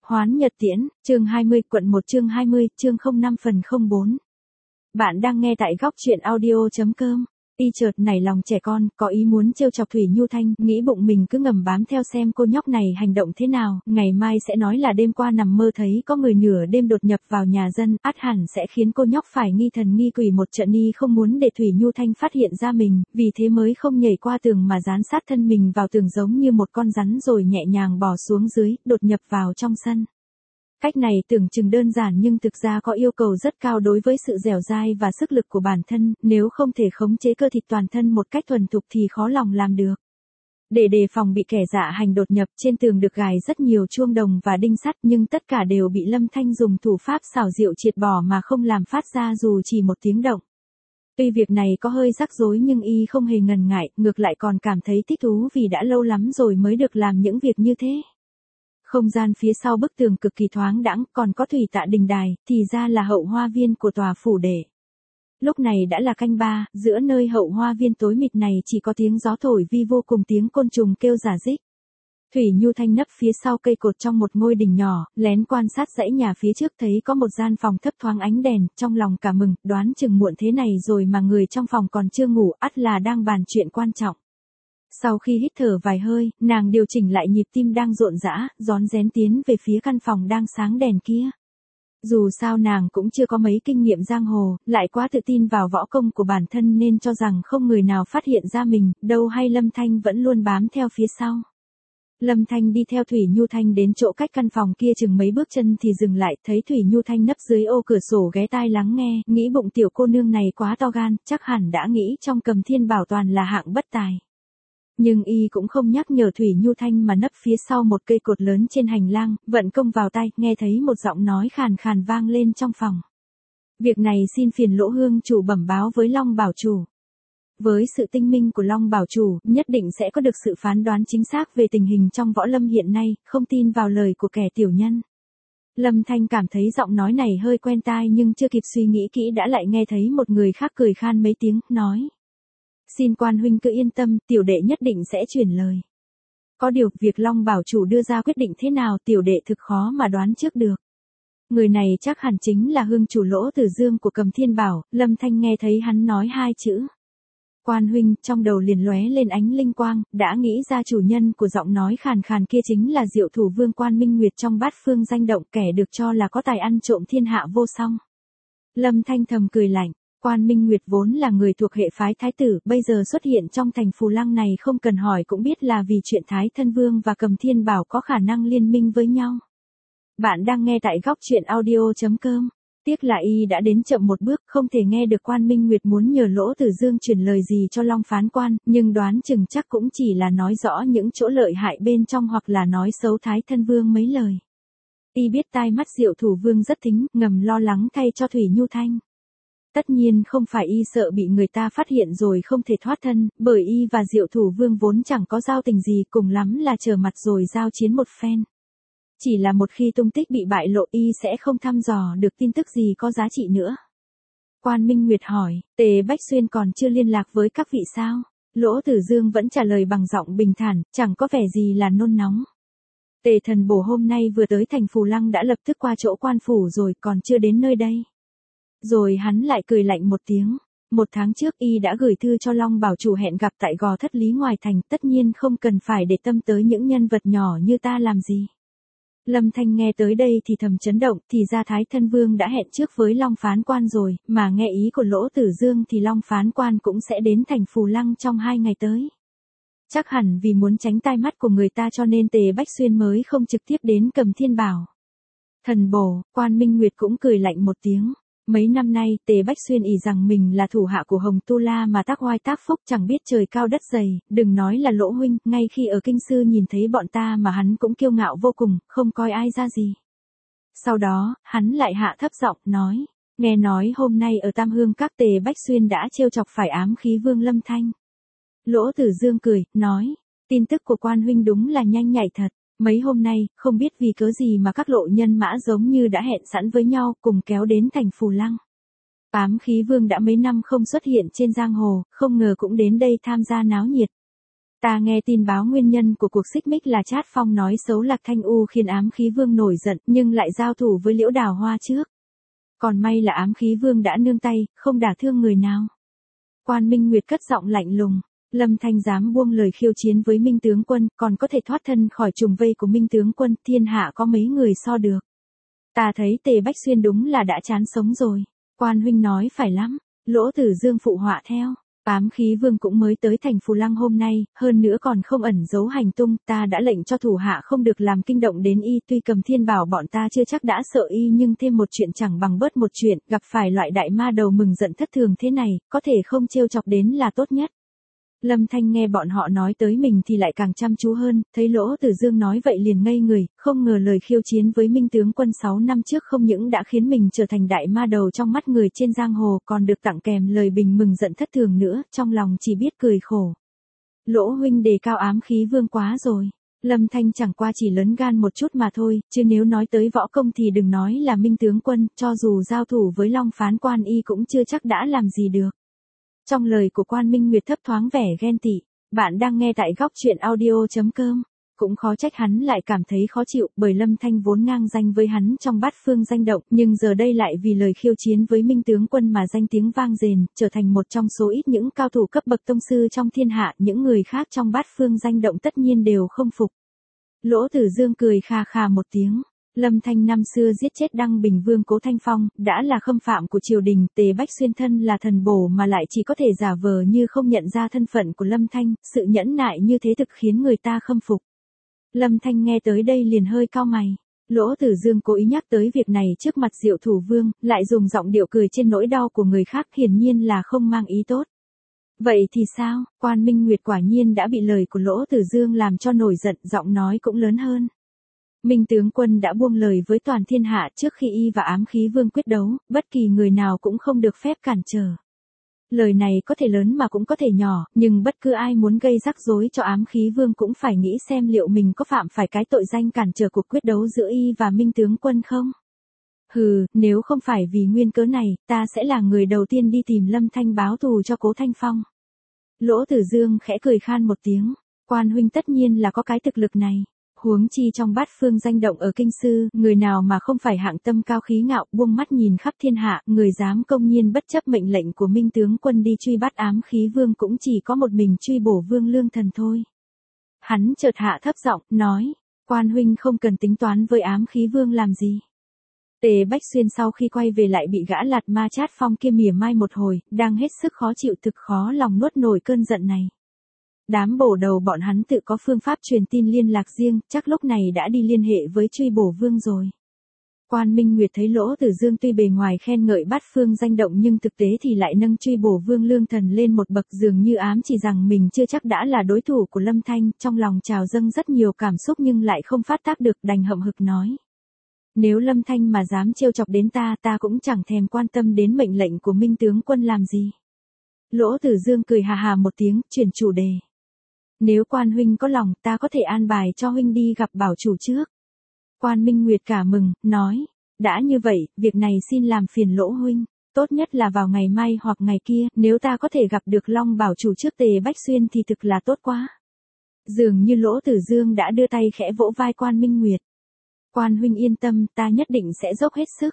Hoán Nhật Tiễn, chương 20, quận 1 chương 20, chương 05 phần 04. Bạn đang nghe tại góc truyện audio.com. Y chợt nảy lòng trẻ con, có ý muốn trêu chọc Thủy Nhu Thanh, nghĩ bụng mình cứ ngầm bám theo xem cô nhóc này hành động thế nào, ngày mai sẽ nói là đêm qua nằm mơ thấy có người nửa đêm đột nhập vào nhà dân, ắt hẳn sẽ khiến cô nhóc phải nghi thần nghi quỷ một trận. Y không muốn để Thủy Nhu Thanh phát hiện ra mình, vì thế mới không nhảy qua tường mà dán sát thân mình vào tường giống như một con rắn rồi nhẹ nhàng bò xuống dưới, đột nhập vào trong sân. Cách này tưởng chừng đơn giản nhưng thực ra có yêu cầu rất cao đối với sự dẻo dai và sức lực của bản thân, nếu không thể khống chế cơ thịt toàn thân một cách thuần thục thì khó lòng làm được. Để đề phòng bị kẻ dạ hành đột nhập, trên tường được gài rất nhiều chuông đồng và đinh sắt nhưng tất cả đều bị Lâm Thanh dùng thủ pháp xảo diệu triệt bỏ mà không làm phát ra dù chỉ một tiếng động. Tuy việc này có hơi rắc rối nhưng y không hề ngần ngại, ngược lại còn cảm thấy thích thú vì đã lâu lắm rồi mới được làm những việc như thế. Không gian phía sau bức tường cực kỳ thoáng đãng, còn có thủy tạ đình đài, thì ra là hậu hoa viên của tòa phủ đệ. Lúc này đã là canh ba, giữa nơi hậu hoa viên tối mịt này chỉ có tiếng gió thổi vi vô cùng tiếng côn trùng kêu rả rích. Thủy Nhu Thanh nấp phía sau cây cột trong một ngôi đình nhỏ, lén quan sát dãy nhà phía trước thấy có một gian phòng thấp thoáng ánh đèn, trong lòng cả mừng, đoán chừng muộn thế này rồi mà người trong phòng còn chưa ngủ, ắt là đang bàn chuyện quan trọng. Sau khi hít thở vài hơi, nàng điều chỉnh lại nhịp tim đang rộn rã, rón rén tiến về phía căn phòng đang sáng đèn kia. Dù sao nàng cũng chưa có mấy kinh nghiệm giang hồ, lại quá tự tin vào võ công của bản thân nên cho rằng không người nào phát hiện ra mình, đâu hay Lâm Thanh vẫn luôn bám theo phía sau. Lâm Thanh đi theo Thủy Nhu Thanh đến chỗ cách căn phòng kia chừng mấy bước chân thì dừng lại, thấy Thủy Nhu Thanh nấp dưới ô cửa sổ ghé tai lắng nghe, nghĩ bụng tiểu cô nương này quá to gan, chắc hẳn đã nghĩ trong Cầm Thiên Bảo toàn là hạng bất tài. Nhưng y cũng không nhắc nhở Thủy Nhu Thanh mà nấp phía sau một cây cột lớn trên hành lang, vận công vào tai, nghe thấy một giọng nói khàn khàn vang lên trong phòng. Việc này xin phiền Lỗ Hương chủ bẩm báo với Long Bảo chủ. Với sự tinh minh của Long Bảo chủ, nhất định sẽ có được sự phán đoán chính xác về tình hình trong võ lâm hiện nay, không tin vào lời của kẻ tiểu nhân. Lâm Thanh cảm thấy giọng nói này hơi quen tai nhưng chưa kịp suy nghĩ kỹ đã lại nghe thấy một người khác cười khan mấy tiếng, nói. Xin quan huynh cứ yên tâm, tiểu đệ nhất định sẽ truyền lời. Có điều, việc Long Bảo chủ đưa ra quyết định thế nào tiểu đệ thực khó mà đoán trước được. Người này chắc hẳn chính là hương chủ Lỗ Tử Dương của Cầm Thiên Bảo. Lâm Thanh nghe thấy hắn nói hai chữ. Quan huynh, trong đầu liền lóe lên ánh linh quang, đã nghĩ ra chủ nhân của giọng nói khàn khàn kia chính là Diệu Thủ Vương Quan Minh Nguyệt trong Bát Phương danh động, kẻ được cho là có tài ăn trộm thiên hạ vô song. Lâm Thanh thầm cười lạnh. Quan Minh Nguyệt vốn là người thuộc hệ phái Thái Tử, bây giờ xuất hiện trong thành Phù Lăng này không cần hỏi cũng biết là vì chuyện Thái Thân Vương và Cầm Thiên Bảo có khả năng liên minh với nhau. Bạn đang nghe tại góc truyện audio.com. Tiếc là y đã đến chậm một bước, không thể nghe được Quan Minh Nguyệt muốn nhờ Lỗ Tử Dương truyền lời gì cho Long Phán Quan, nhưng đoán chừng chắc cũng chỉ là nói rõ những chỗ lợi hại bên trong hoặc là nói xấu Thái Thân Vương mấy lời. Y biết tai mắt Diệu Thủ Vương rất thính, ngầm lo lắng thay cho Thủy Nhu Thanh. Tất nhiên không phải y sợ bị người ta phát hiện rồi không thể thoát thân, bởi y và Diệu Thủ Vương vốn chẳng có giao tình gì, cùng lắm là trở mặt rồi giao chiến một phen. Chỉ là một khi tung tích bị bại lộ y sẽ không thăm dò được tin tức gì có giá trị nữa. Quan Minh Nguyệt hỏi, Tề Bách Xuyên còn chưa liên lạc với các vị sao? Lỗ Tử Dương vẫn trả lời bằng giọng bình thản, chẳng có vẻ gì là nôn nóng. Tề Thần Bổ hôm nay vừa tới thành Phù Lăng đã lập tức qua chỗ quan phủ rồi, còn chưa đến nơi đây. Rồi hắn lại cười lạnh một tiếng. 1 tháng trước y đã gửi thư cho Long Bảo chủ hẹn gặp tại Gò Thất Lý ngoài thành, tất nhiên không cần phải để tâm tới những nhân vật nhỏ như ta làm gì. Lâm Thanh nghe tới đây thì thầm chấn động, thì ra Thái Thân Vương đã hẹn trước với Long Phán Quan rồi, mà nghe ý của Lỗ Tử Dương thì Long Phán Quan cũng sẽ đến thành Phù Lăng trong 2 ngày tới. Chắc hẳn vì muốn tránh tai mắt của người ta cho nên Tề Bách Xuyên mới không trực tiếp đến Cầm Thiên Bảo. Thần Bổ, Quan Minh Nguyệt cũng cười lạnh một tiếng. Mấy năm nay, Tề Bách Xuyên ỷ rằng mình là thủ hạ của Hồng Tu La mà tác oai tác phúc chẳng biết trời cao đất dày, đừng nói là Lỗ huynh, ngay khi ở kinh sư nhìn thấy bọn ta mà hắn cũng kiêu ngạo vô cùng, không coi ai ra gì. Sau đó, hắn lại hạ thấp giọng nói, nghe nói hôm nay ở Tam Hương các Tề Bách Xuyên đã trêu chọc phải ám khí Vương Lâm Thanh. Lỗ Tử Dương cười, nói, tin tức của Quan huynh đúng là nhanh nhạy thật. Mấy hôm nay, không biết vì cớ gì mà các lộ nhân mã giống như đã hẹn sẵn với nhau cùng kéo đến thành Phù Lăng. Ám khí Vương đã mấy năm không xuất hiện trên giang hồ, không ngờ cũng đến đây tham gia náo nhiệt. Ta nghe tin báo nguyên nhân của cuộc xích mích là Trát Phong nói xấu Lạc Thanh U khiến Ám Khí Vương nổi giận nhưng lại giao thủ với Liễu Đào Hoa trước. Còn may là Ám Khí Vương đã nương tay, không đả thương người nào. Quan Minh Nguyệt cất giọng lạnh lùng. Lâm Thanh dám buông lời khiêu chiến với Minh tướng quân, còn có thể thoát thân khỏi trùng vây của Minh tướng quân, thiên hạ có mấy người so được. Ta thấy Tề Bách Xuyên đúng là đã chán sống rồi. Quan huynh nói phải lắm. Lỗ Tử Dương phụ họa theo. Ám Khí Vương cũng mới tới thành Phù Lăng hôm nay, hơn nữa còn không ẩn giấu hành tung, ta đã lệnh cho thủ hạ không được làm kinh động đến y, tuy Cầm Thiên Bảo bọn ta chưa chắc đã sợ y nhưng thêm một chuyện chẳng bằng bớt một chuyện, gặp phải loại đại ma đầu mừng giận thất thường thế này, có thể không trêu chọc đến là tốt nhất. Lâm Thanh nghe bọn họ nói tới mình thì lại càng chăm chú hơn, thấy Lỗ Tử Dương nói vậy liền ngây người, không ngờ lời khiêu chiến với Minh tướng quân 6 năm trước không những đã khiến mình trở thành đại ma đầu trong mắt người trên giang hồ, còn được tặng kèm lời bình mừng giận thất thường nữa, trong lòng chỉ biết cười khổ. Lỗ huynh đề cao Ám Khí Vương quá rồi. Lâm Thanh chẳng qua chỉ lớn gan một chút mà thôi, chứ nếu nói tới võ công thì đừng nói là Minh tướng quân, cho dù giao thủ với Long Phán Quan y cũng chưa chắc đã làm gì được. Trong lời của Quan Minh Nguyệt thấp thoáng vẻ ghen tị. Bạn đang nghe tại góc truyện audio.com. Cũng khó trách hắn lại cảm thấy khó chịu, bởi Lâm Thanh vốn ngang danh với hắn trong bát phương danh động, nhưng giờ đây lại vì lời khiêu chiến với Minh tướng quân mà danh tiếng vang dền, trở thành một trong số ít những cao thủ cấp bậc tông sư trong thiên hạ, những người khác trong bát phương danh động tất nhiên đều không phục. Lỗ Tử Dương cười kha kha một tiếng. Lâm Thanh năm xưa giết chết Đăng Bình Vương Cố Thanh Phong, đã là khâm phạm của triều đình, Tề Bách Xuyên thân là thần bổ mà lại chỉ có thể giả vờ như không nhận ra thân phận của Lâm Thanh, sự nhẫn nại như thế thực khiến người ta khâm phục. Lâm Thanh nghe tới đây liền hơi cau mày. Lỗ Tử Dương cố ý nhắc tới việc này trước mặt Diệu Thủ Vương, lại dùng giọng điệu cười trên nỗi đau của người khác, hiển nhiên là không mang ý tốt. Vậy thì sao? Quan Minh Nguyệt quả nhiên đã bị lời của Lỗ Tử Dương làm cho nổi giận, giọng nói cũng lớn hơn. Minh tướng quân đã buông lời với toàn thiên hạ trước khi y và Ám Khí Vương quyết đấu, bất kỳ người nào cũng không được phép cản trở. Lời này có thể lớn mà cũng có thể nhỏ, nhưng bất cứ ai muốn gây rắc rối cho Ám Khí Vương cũng phải nghĩ xem liệu mình có phạm phải cái tội danh cản trở cuộc quyết đấu giữa y và Minh tướng quân không. Hừ, nếu không phải vì nguyên cớ này, ta sẽ là người đầu tiên đi tìm Lâm Thanh báo thù cho Cố Thanh Phong. Lỗ Tử Dương khẽ cười khan một tiếng, Quan huynh tất nhiên là có cái thực lực này. Huống chi trong bát phương danh động ở kinh sư, người nào mà không phải hạng tâm cao khí ngạo, buông mắt nhìn khắp thiên hạ, người dám công nhiên bất chấp mệnh lệnh của Minh tướng quân đi truy bắt Ám Khí Vương cũng chỉ có một mình truy bổ Vương Lương Thần thôi. Hắn chợt hạ thấp giọng, nói, Quan huynh không cần tính toán với Ám Khí Vương làm gì. Tề Bách Xuyên sau khi quay về lại bị gã Lạt Ma Trát Phong kia mỉa mai một hồi, đang hết sức khó chịu, thực khó lòng nuốt nổi cơn giận này. Đám bổ đầu bọn hắn tự có phương pháp truyền tin liên lạc riêng, chắc lúc này đã đi liên hệ với truy bổ vương rồi. Quan Minh Nguyệt thấy Lỗ Tử Dương tuy bề ngoài khen ngợi bát phương danh động nhưng thực tế thì lại nâng truy bổ Vương Lương Thần lên một bậc, dường như ám chỉ rằng mình chưa chắc đã là đối thủ của Lâm Thanh, trong lòng trào dâng rất nhiều cảm xúc nhưng lại không phát tác được, đành hậm hực nói. Nếu Lâm Thanh mà dám trêu chọc đến ta cũng chẳng thèm quan tâm đến mệnh lệnh của Minh tướng quân làm gì. Lỗ Tử Dương cười hà hà một tiếng, chuyển chủ đề. Nếu Quan huynh có lòng, ta có thể an bài cho huynh đi gặp bảo chủ trước. Quan Minh Nguyệt cả mừng, nói, đã như vậy, việc này xin làm phiền Lỗ huynh, tốt nhất là vào ngày mai hoặc ngày kia, nếu ta có thể gặp được Long bảo chủ trước Tề Bách Xuyên thì thực là tốt quá. Dường như Lỗ Tử Dương đã đưa tay khẽ vỗ vai Quan Minh Nguyệt. Quan huynh yên tâm, ta nhất định sẽ dốc hết sức.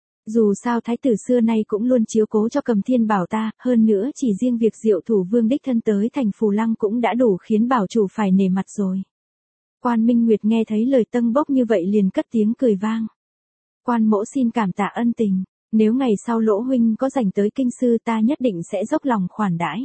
Dù sao thái tử xưa nay cũng luôn chiếu cố cho Cầm Thiên Bảo ta, hơn nữa chỉ riêng việc Diệu Thủ Vương đích thân tới thành Phù Lăng cũng đã đủ khiến bảo chủ phải nể mặt rồi. Quan Minh Nguyệt nghe thấy lời tâng bốc như vậy liền cất tiếng cười vang. Quan mỗ xin cảm tạ ân tình, nếu ngày sau Lỗ huynh có rảnh tới kinh sư ta nhất định sẽ dốc lòng khoản đãi.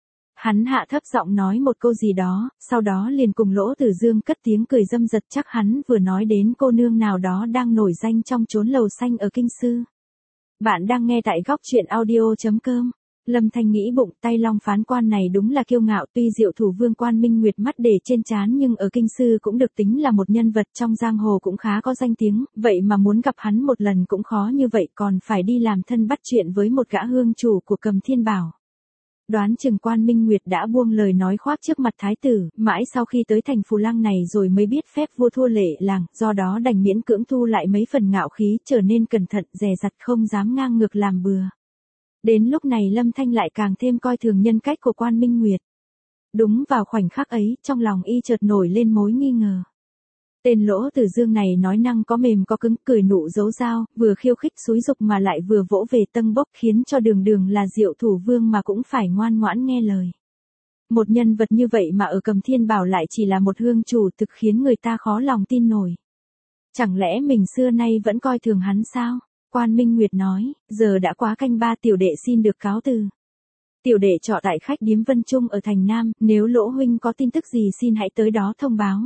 Hắn hạ thấp giọng nói một câu gì đó, sau đó liền cùng Lỗ Tử Dương cất tiếng cười dâm dật, chắc hắn vừa nói đến cô nương nào đó đang nổi danh trong chốn lầu xanh ở kinh sư. Bạn đang nghe tại góc truyện audio.com. Lâm Thanh nghĩ bụng, tay Long phán quan này đúng là kiêu ngạo, tuy Diệu Thủ Vương Quan Minh Nguyệt mắt để trên trán nhưng ở kinh sư cũng được tính là một nhân vật trong giang hồ cũng khá có danh tiếng, vậy mà muốn gặp hắn một lần cũng khó như vậy, còn phải đi làm thân bắt chuyện với một gã hương chủ của Cầm Thiên Bảo. Đoán chừng Quan Minh Nguyệt đã buông lời nói khoác trước mặt thái tử, mãi sau khi tới thành Phù Lăng này rồi mới biết phép vua thua lệ làng, do đó đành miễn cưỡng thu lại mấy phần ngạo khí, trở nên cẩn thận, dè dặt, không dám ngang ngược làm bừa. Đến lúc này Lâm Thanh lại càng thêm coi thường nhân cách của Quan Minh Nguyệt. Đúng vào khoảnh khắc ấy, trong lòng y chợt nổi lên mối nghi ngờ. Tên Lỗ Tử Dương này nói năng có mềm có cứng, cười nụ giấu dao, vừa khiêu khích xúi dục mà lại vừa vỗ về tâng bốc, khiến cho đường đường là Diệu Thủ Vương mà cũng phải ngoan ngoãn nghe lời. Một nhân vật như vậy mà ở Cầm Thiên Bảo lại chỉ là một hương chủ, thực khiến người ta khó lòng tin nổi. Chẳng lẽ mình xưa nay vẫn coi thường hắn sao? Quan Minh Nguyệt nói, giờ đã quá canh ba, tiểu đệ xin được cáo từ. Tiểu đệ trọ tại khách điếm Vân Trung ở thành Nam, nếu Lỗ huynh có tin tức gì xin hãy tới đó thông báo.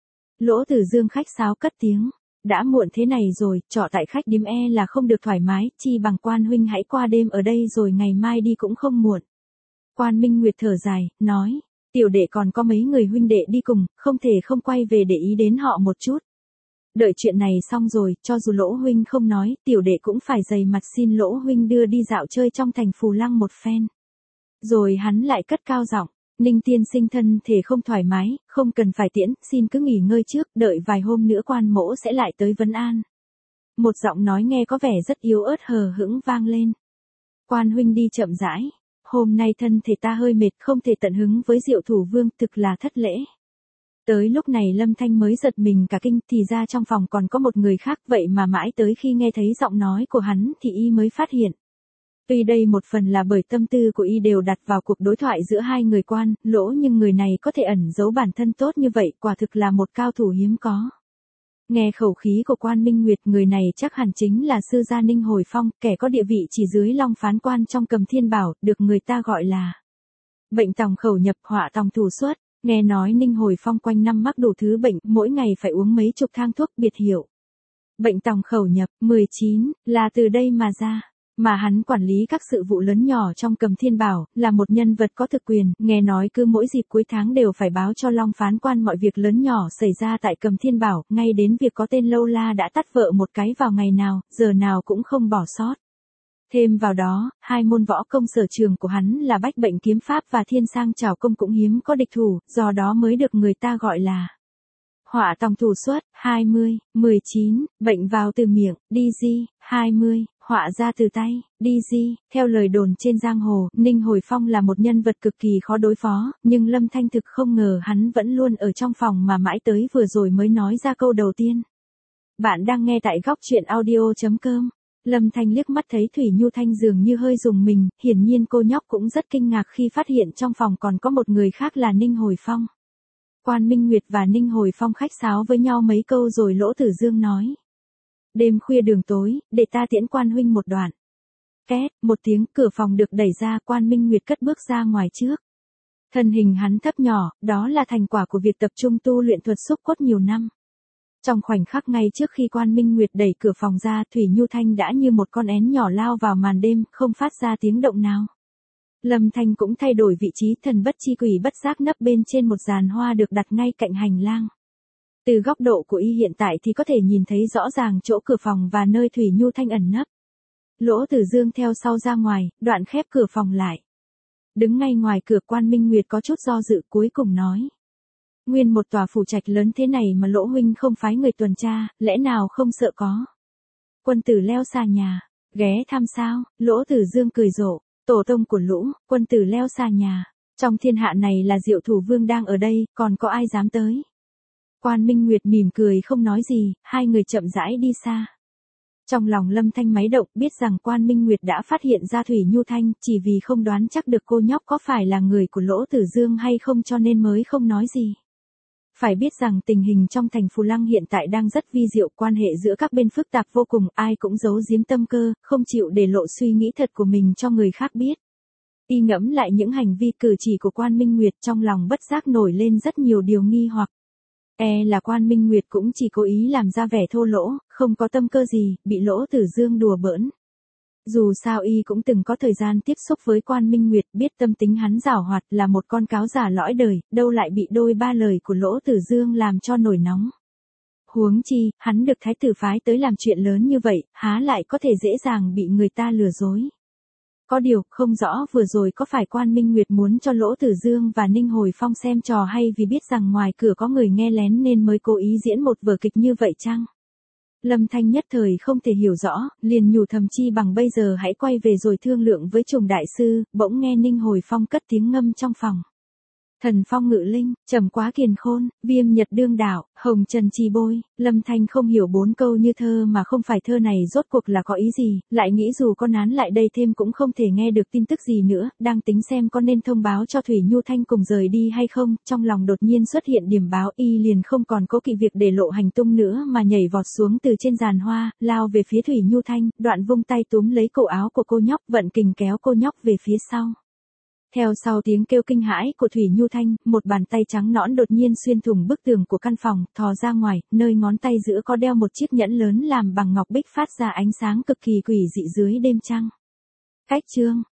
Lỗ Tử Dương khách sáo cất tiếng, đã muộn thế này rồi, trọ tại khách điếm là không được thoải mái, chi bằng Quan huynh hãy qua đêm ở đây rồi ngày mai đi cũng không muộn. Quan Minh Nguyệt thở dài, nói, tiểu đệ còn có mấy người huynh đệ đi cùng, không thể không quay về để ý đến họ một chút. Đợi chuyện này xong rồi, cho dù Lỗ huynh không nói, tiểu đệ cũng phải dày mặt xin Lỗ huynh đưa đi dạo chơi trong thành Phù Lăng một phen. Rồi hắn lại cất cao giọng, Ninh tiên sinh thân thể không thoải mái, không cần phải tiễn, xin cứ nghỉ ngơi trước, đợi vài hôm nữa quan mỗ sẽ lại tới vấn an. Một giọng nói nghe có vẻ rất yếu ớt hờ hững vang lên. Quan huynh đi chậm rãi, hôm nay thân thể ta hơi mệt, không thể tận hứng với Diệu Thủ Vương, thực là thất lễ. Tới lúc này Lâm Thanh mới giật mình cả kinh, thì ra trong phòng còn có một người khác, vậy mà mãi tới khi nghe thấy giọng nói của hắn thì y mới phát hiện. Tuy đây một phần là bởi tâm tư của y đều đặt vào cuộc đối thoại giữa hai người Quan, Lỗ, nhưng người này có thể ẩn giấu bản thân tốt như vậy, quả thực là một cao thủ hiếm có. Nghe khẩu khí của Quan Minh Nguyệt, người này chắc hẳn chính là sư gia Ninh Hồi Phong, kẻ có địa vị chỉ dưới Long Phán Quan trong Cầm Thiên Bảo, được người ta gọi là bệnh tòng khẩu nhập, họa tòng thủ xuất. Nghe nói Ninh Hồi Phong quanh năm mắc đủ thứ bệnh, mỗi ngày phải uống mấy chục thang thuốc biệt hiệu. Bệnh tòng khẩu nhập, 19, là từ đây mà ra. Mà hắn quản lý các sự vụ lớn nhỏ trong Cầm Thiên Bảo, là một nhân vật có thực quyền, nghe nói cứ mỗi dịp cuối tháng đều phải báo cho Long Phán Quan mọi việc lớn nhỏ xảy ra tại Cầm Thiên Bảo, ngay đến việc có tên Lâu La đã tắt vợ một cái vào ngày nào, giờ nào cũng không bỏ sót. Thêm vào đó, hai môn võ công sở trường của hắn là Bách Bệnh Kiếm Pháp và Thiên Sang Trảo Công cũng hiếm có địch thủ, do đó mới được người ta gọi là họa tòng thủ xuất, 20, 19, bệnh vào từ miệng, đi di, 20, họa ra từ tay, đi di. Theo lời đồn trên giang hồ, Ninh Hồi Phong là một nhân vật cực kỳ khó đối phó, nhưng Lâm Thanh thực không ngờ hắn vẫn luôn ở trong phòng mà mãi tới vừa rồi mới nói ra câu đầu tiên. Bạn đang nghe tại góc truyện audio.com. Lâm Thanh liếc mắt thấy Thủy Nhu Thanh dường như hơi rùng mình, hiển nhiên cô nhóc cũng rất kinh ngạc khi phát hiện trong phòng còn có một người khác là Ninh Hồi Phong. Quan Minh Nguyệt và Ninh Hồi Phong khách sáo với nhau mấy câu rồi Lỗ Tử Dương nói. Đêm khuya đường tối, để ta tiễn Quan huynh một đoạn. Két, một tiếng, cửa phòng được đẩy ra, Quan Minh Nguyệt cất bước ra ngoài trước. Thân hình hắn thấp nhỏ, đó là thành quả của việc tập trung tu luyện thuật xúc cốt nhiều năm. Trong khoảnh khắc ngay trước khi Quan Minh Nguyệt đẩy cửa phòng ra, Thủy Nhu Thanh đã như một con én nhỏ lao vào màn đêm, không phát ra tiếng động nào. Lâm Thanh cũng thay đổi vị trí, thần bất chi quỷ bất giác nấp bên trên một giàn hoa được đặt ngay cạnh hành lang. Từ góc độ của y hiện tại thì có thể nhìn thấy rõ ràng chỗ cửa phòng và nơi Thủy Nhu Thanh ẩn nấp. Lỗ Tử Dương theo sau ra ngoài, đoạn khép cửa phòng lại. Đứng ngay ngoài cửa, Quan Minh Nguyệt có chút do dự, cuối cùng nói. Nguyên một tòa phủ trạch lớn thế này mà Lỗ huynh không phái người tuần tra, lẽ nào không sợ có quân tử leo xà nhà, ghé thăm sao? Lỗ Tử Dương cười rộ, tổ tông của Lũ, quân tử leo xà nhà, trong thiên hạ này là Diệu Thủ Vương đang ở đây, còn có ai dám tới? Quan Minh Nguyệt mỉm cười không nói gì, hai người chậm rãi đi xa. Trong lòng Lâm Thanh máy động, biết rằng Quan Minh Nguyệt đã phát hiện ra Thủy Nhu Thanh, chỉ vì không đoán chắc được cô nhóc có phải là người của Lỗ Tử Dương hay không cho nên mới không nói gì. Phải biết rằng tình hình trong thành Phù Lăng hiện tại đang rất vi diệu, quan hệ giữa các bên phức tạp vô cùng, ai cũng giấu giếm tâm cơ, không chịu để lộ suy nghĩ thật của mình cho người khác biết. Y ngẫm lại những hành vi cử chỉ của Quan Minh Nguyệt, trong lòng bất giác nổi lên rất nhiều điều nghi hoặc. Là Quan Minh Nguyệt cũng chỉ cố ý làm ra vẻ thô lỗ, không có tâm cơ gì, bị Lỗ Tử Dương đùa bỡn. Dù sao y cũng từng có thời gian tiếp xúc với Quan Minh Nguyệt, biết tâm tính hắn giảo hoạt, là một con cáo giả lõi đời, đâu lại bị đôi ba lời của Lỗ Tử Dương làm cho nổi nóng. Huống chi, hắn được thái tử phái tới làm chuyện lớn như vậy, há lại có thể dễ dàng bị người ta lừa dối. Có điều, không rõ vừa rồi có phải Quan Minh Nguyệt muốn cho Lỗ Tử Dương và Ninh Hồi Phong xem trò hay vì biết rằng ngoài cửa có người nghe lén nên mới cố ý diễn một vở kịch như vậy chăng? Lâm Thanh nhất thời không thể hiểu rõ, liền nhủ thầm chi bằng bây giờ hãy quay về rồi thương lượng với Trùng đại sư, bỗng nghe Ninh Hồi Phong cất tiếng ngâm trong phòng. Thần phong ngự linh, trầm quá kiền khôn, viêm nhật đương đạo, hồng trần chi bôi, Lâm Thanh không hiểu 4 câu như thơ mà không phải thơ này rốt cuộc là có ý gì, lại nghĩ dù con án lại đây thêm cũng không thể nghe được tin tức gì nữa, đang tính xem có nên thông báo cho Thủy Nhu Thanh cùng rời đi hay không, trong lòng đột nhiên xuất hiện điểm báo y liền không còn cố kỵ việc để lộ hành tung nữa mà nhảy vọt xuống từ trên giàn hoa, lao về phía Thủy Nhu Thanh, đoạn vung tay túm lấy cổ áo của cô nhóc, vận kình kéo cô nhóc về phía sau. Theo sau tiếng kêu kinh hãi của Thủy Nhu Thanh, một bàn tay trắng nõn đột nhiên xuyên thủng bức tường của căn phòng, thò ra ngoài, nơi ngón tay giữa có đeo một chiếc nhẫn lớn làm bằng ngọc bích phát ra ánh sáng cực kỳ quỷ dị dưới đêm trăng. Cách chương